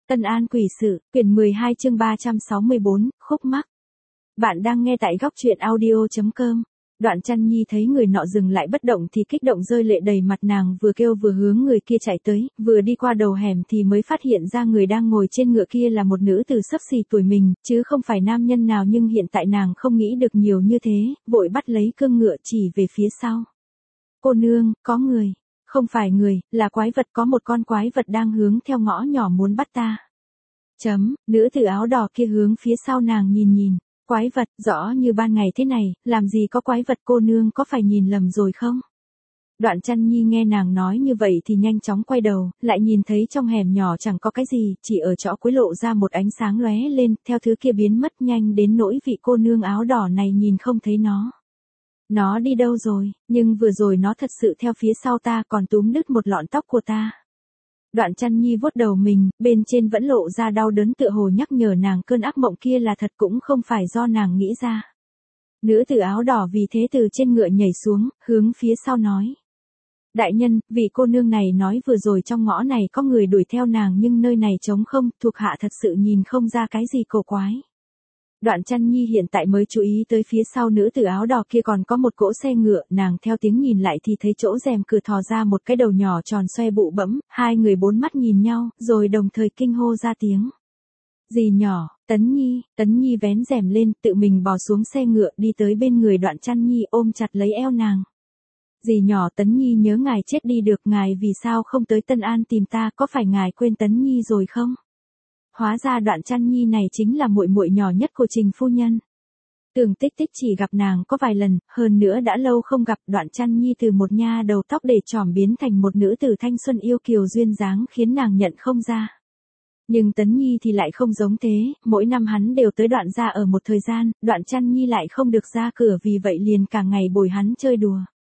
Tân An quỷ sự, quyển 12 chương 364, khúc mắc. Bạn đang nghe tại góc truyện audio.com. Đoạn Chăn Nhi thấy người nọ dừng lại bất động thì kích động rơi lệ đầy mặt, nàng vừa kêu vừa hướng người kia chạy tới, vừa đi qua đầu hẻm thì mới phát hiện ra người đang ngồi trên ngựa kia là một nữ tử xấp xỉ tuổi mình, chứ không phải nam nhân nào, nhưng hiện tại nàng không nghĩ được nhiều như thế, vội bắt lấy cương ngựa chỉ về phía sau. Cô nương, có người. Không phải người, là quái vật, có một con quái vật đang hướng theo ngõ nhỏ muốn bắt ta. Nữ tử áo đỏ kia hướng phía sau nàng nhìn. Quái vật, rõ như ban ngày thế này, làm gì có quái vật, cô nương có phải nhìn lầm rồi không? Đoạn Chăn Nhi nghe nàng nói như vậy thì nhanh chóng quay đầu, lại nhìn thấy trong hẻm nhỏ chẳng có cái gì, chỉ ở chỗ cuối lộ ra một ánh sáng lóe lên, theo thứ kia biến mất nhanh đến nỗi vị cô nương áo đỏ này nhìn không thấy nó. Nó đi đâu rồi, nhưng vừa rồi nó thật sự theo phía sau ta, còn túm đứt một lọn tóc của ta. Đoạn Chăn Nhi vuốt đầu mình, bên trên vẫn lộ ra đau đớn, tựa hồ nhắc nhở nàng cơn ác mộng kia là thật, cũng không phải do nàng nghĩ ra. Nữ tử áo đỏ vì thế từ trên ngựa nhảy xuống, hướng phía sau nói. Đại nhân, vị cô nương này nói vừa rồi trong ngõ này có người đuổi theo nàng, nhưng nơi này trống không, thuộc hạ thật sự nhìn không ra cái gì cổ quái. Đoạn Chăn Nhi hiện tại mới chú ý tới phía sau nữ tử áo đỏ kia còn có một cỗ xe ngựa, nàng theo tiếng nhìn lại thì thấy chỗ rèm cửa thò ra một cái đầu nhỏ tròn xoe bụ bẫm, hai người bốn mắt nhìn nhau, rồi đồng thời kinh hô ra tiếng. Dì nhỏ, Tấn Nhi vén rèm lên, tự mình bò xuống xe ngựa đi tới bên người Đoạn Chăn Nhi ôm chặt lấy eo nàng. Dì nhỏ, Tấn Nhi nhớ ngài chết đi được, ngài vì sao không tới Tân An tìm ta, có phải ngài quên Tấn Nhi rồi không? Hóa ra Đoạn Chăn Nhi này chính là muội muội nhỏ nhất của Trình phu nhân. Tưởng Tích Tích chỉ gặp nàng có vài lần, hơn nữa đã lâu không gặp. Đoạn Chăn Nhi từ một nha đầu tóc để trỏm biến thành một nữ tử thanh xuân yêu kiều duyên dáng, khiến nàng nhận không ra. Nhưng Tấn Nhi thì lại không giống thế, mỗi năm hắn đều tới Đoạn gia ở một thời gian, Đoạn Chăn Nhi lại không được ra cửa, vì vậy liền cả ngày bồi hắn chơi đùa.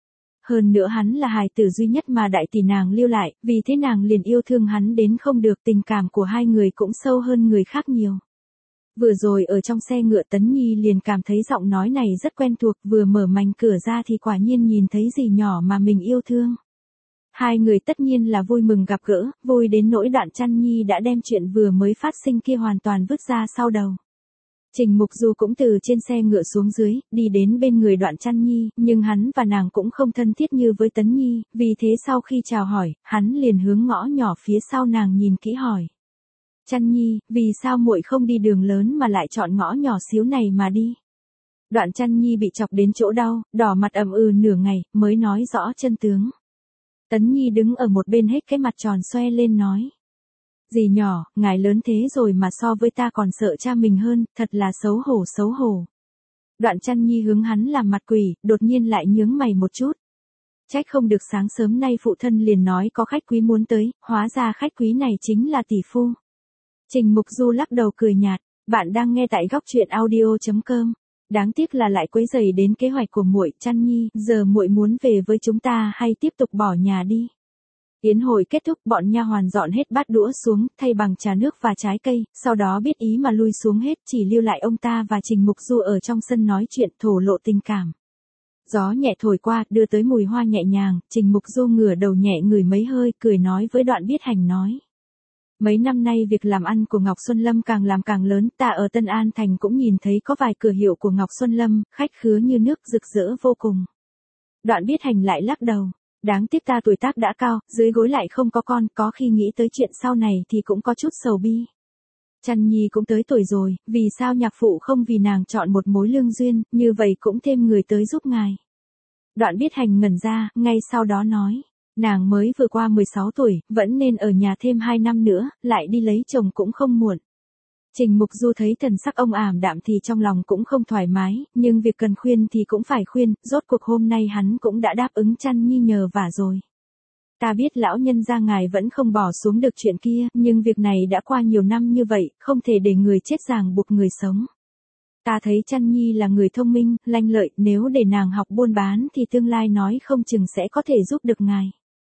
Hơn nữa hắn là hài tử duy nhất mà đại tỷ nàng lưu lại, vì thế nàng liền yêu thương hắn đến không được, tình cảm của hai người cũng sâu hơn người khác nhiều. Vừa rồi ở trong xe ngựa Tấn Nhi liền cảm thấy giọng nói này rất quen thuộc, vừa mở mành cửa ra thì quả nhiên nhìn thấy dì nhỏ mà mình yêu thương. Hai người tất nhiên là vui mừng gặp gỡ, vui đến nỗi Đoạn Chăn Nhi đã đem chuyện vừa mới phát sinh kia hoàn toàn vứt ra sau đầu. Trình Mục Du cũng từ trên xe ngựa xuống dưới, đi đến bên người Đoạn Chăn Nhi, nhưng hắn và nàng cũng không thân thiết như với Tấn Nhi, vì thế sau khi chào hỏi, hắn liền hướng ngõ nhỏ phía sau nàng nhìn kỹ hỏi. Chăn Nhi, vì sao muội không đi đường lớn mà lại chọn ngõ nhỏ xíu này mà đi? Đoạn Chăn Nhi bị chọc đến chỗ đau, đỏ mặt ậm ừ nửa ngày, mới nói rõ chân tướng. Tấn Nhi đứng ở một bên hết cái mặt tròn xoe lên nói. Dì nhỏ, ngài lớn thế rồi mà so với ta còn sợ cha mình hơn, thật là xấu hổ. Đoạn Chăn Nhi hướng hắn làm mặt quỷ, đột nhiên lại nhướng mày một chút. Trách không được sáng sớm nay phụ thân liền nói có khách quý muốn tới, hóa ra khách quý này chính là tỷ phu. Trình Mục Du lắc đầu cười nhạt, bạn đang nghe tại góc truyện audio.com. Đáng tiếc là lại quấy rầy đến kế hoạch của muội. Chăn Nhi, giờ muội muốn về với chúng ta hay tiếp tục bỏ nhà đi? Yến hội kết thúc, bọn nha hoàn dọn hết bát đũa xuống, thay bằng trà nước và trái cây, sau đó biết ý mà lui xuống hết, chỉ lưu lại ông ta và Trình Mục Du ở trong sân nói chuyện, thổ lộ tình cảm. Gió nhẹ thổi qua, đưa tới mùi hoa nhẹ nhàng, Trình Mục Du ngửa đầu nhẹ ngửi mấy hơi, cười nói với Đoạn Biết Hành nói. Mấy năm nay việc làm ăn của Ngọc Xuân Lâm càng làm càng lớn, ta ở Tân An Thành cũng nhìn thấy có vài cửa hiệu của Ngọc Xuân Lâm, khách khứa như nước, rực rỡ vô cùng. Đoạn Biết Hành lại lắc đầu. Đáng tiếc ta tuổi tác đã cao, dưới gối lại không có con, có khi nghĩ tới chuyện sau này thì cũng có chút sầu bi. Chăn Nhi cũng tới tuổi rồi, vì sao nhạc phụ không vì nàng chọn một mối lương duyên, như vậy cũng thêm người tới giúp ngài. Đoạn Biết Hành ngẩn ra, ngay sau đó nói, nàng mới vừa qua 16 tuổi, vẫn nên ở nhà thêm 2 năm nữa, lại đi lấy chồng cũng không muộn. Trình Mục Du thấy thần sắc ông ảm đạm thì trong lòng cũng không thoải mái, nhưng việc cần khuyên thì cũng phải khuyên, rốt cuộc hôm nay hắn cũng đã đáp ứng Chăn Nhi nhờ vả rồi. Ta biết lão nhân gia ngài vẫn không bỏ xuống được chuyện kia, nhưng việc này đã qua nhiều năm như vậy, không thể để người chết ràng buộc người sống. Ta thấy Chăn Nhi là người thông minh, lanh lợi, nếu để nàng học buôn bán thì tương lai nói không chừng sẽ có thể giúp được ngài.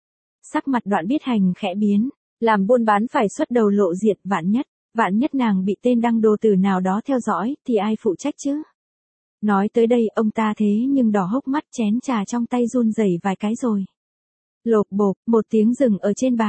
Sắc mặt Đoạn Biết Hành khẽ biến, làm buôn bán phải xuất đầu lộ diện, vạn nhất nàng bị tên đăng đồ tử nào đó theo dõi, thì ai phụ trách chứ? Nói tới đây ông ta thế nhưng đỏ hốc mắt, chén trà trong tay run rẩy vài cái rồi. Lộp bộp, một tiếng rừng ở trên bàn.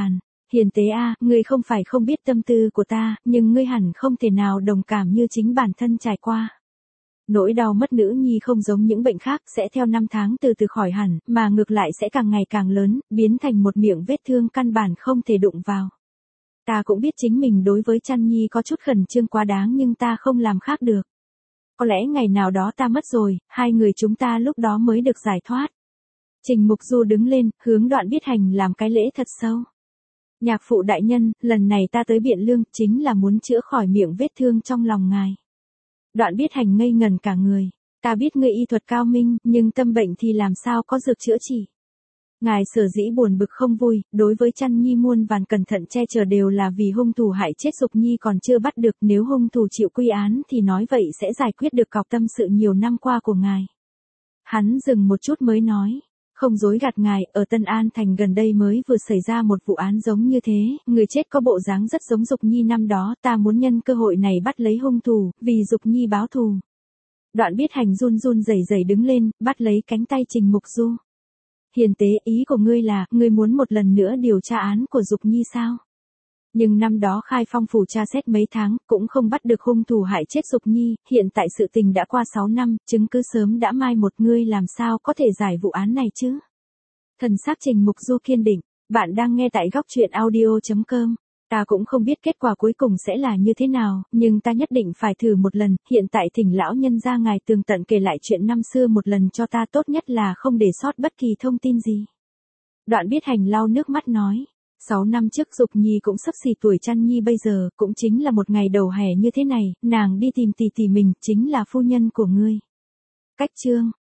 Hiền tế a, ngươi không phải không biết tâm tư của ta, nhưng ngươi hẳn không thể nào đồng cảm như chính bản thân trải qua. Nỗi đau mất nữ nhi không giống những bệnh khác sẽ theo năm tháng từ từ khỏi hẳn, mà ngược lại sẽ càng ngày càng lớn, biến thành một miệng vết thương căn bản không thể đụng vào. Ta cũng biết chính mình đối với Trăn Nhi có chút khẩn trương quá đáng nhưng ta không làm khác được. Có lẽ ngày nào đó ta mất rồi, hai người chúng ta lúc đó mới được giải thoát. Trình Mục Du đứng lên, hướng Đoạn Biết Hành làm cái lễ thật sâu. Nhạc phụ đại nhân, lần này ta tới Biện Lương chính là muốn chữa khỏi miệng vết thương trong lòng ngài. Đoạn Biết Hành ngây ngần cả người. Ta biết ngươi y thuật cao minh, nhưng tâm bệnh thì làm sao có dược chữa trị. Ngài sở dĩ buồn bực không vui, đối với Trăn Nhi muôn vàn cẩn thận che chở đều là vì hung thủ hại chết Dục Nhi còn chưa bắt được, nếu hung thủ chịu quy án thì nói vậy sẽ giải quyết được cọc tâm sự nhiều năm qua của ngài. Hắn dừng một chút mới nói, không dối gạt ngài, ở Tân An Thành gần đây mới vừa xảy ra một vụ án giống như thế, người chết có bộ dáng rất giống Dục Nhi năm đó, ta muốn nhân cơ hội này bắt lấy hung thủ, vì Dục Nhi báo thù. Đoạn Biết Hành run run rẩy rẩy đứng lên, bắt lấy cánh tay Trình Mục Du. Hiền tế, ý của ngươi là, ngươi muốn một lần nữa điều tra án của Dục Nhi sao? Nhưng năm đó Khai Phong phủ tra xét mấy tháng, cũng không bắt được hung thủ hại chết Dục Nhi, hiện tại sự tình đã qua 6 năm, chứng cứ sớm đã mai một, ngươi làm sao có thể giải vụ án này chứ? Thần sắc Trình Mục Du kiên định, bạn đang nghe tại góc truyện audio.com. Ta cũng không biết kết quả cuối cùng sẽ là như thế nào, nhưng ta nhất định phải thử một lần, hiện tại thỉnh lão nhân ra ngài tường tận kể lại chuyện năm xưa một lần cho ta, tốt nhất là không để sót bất kỳ thông tin gì. Đoạn Biết Hành lau nước mắt nói, 6 năm trước Dục Nhi cũng xấp xì tuổi Trăn Nhi bây giờ, cũng chính là một ngày đầu hè như thế này, nàng đi tìm tỷ tỷ mình, chính là phu nhân của ngươi. Cách chương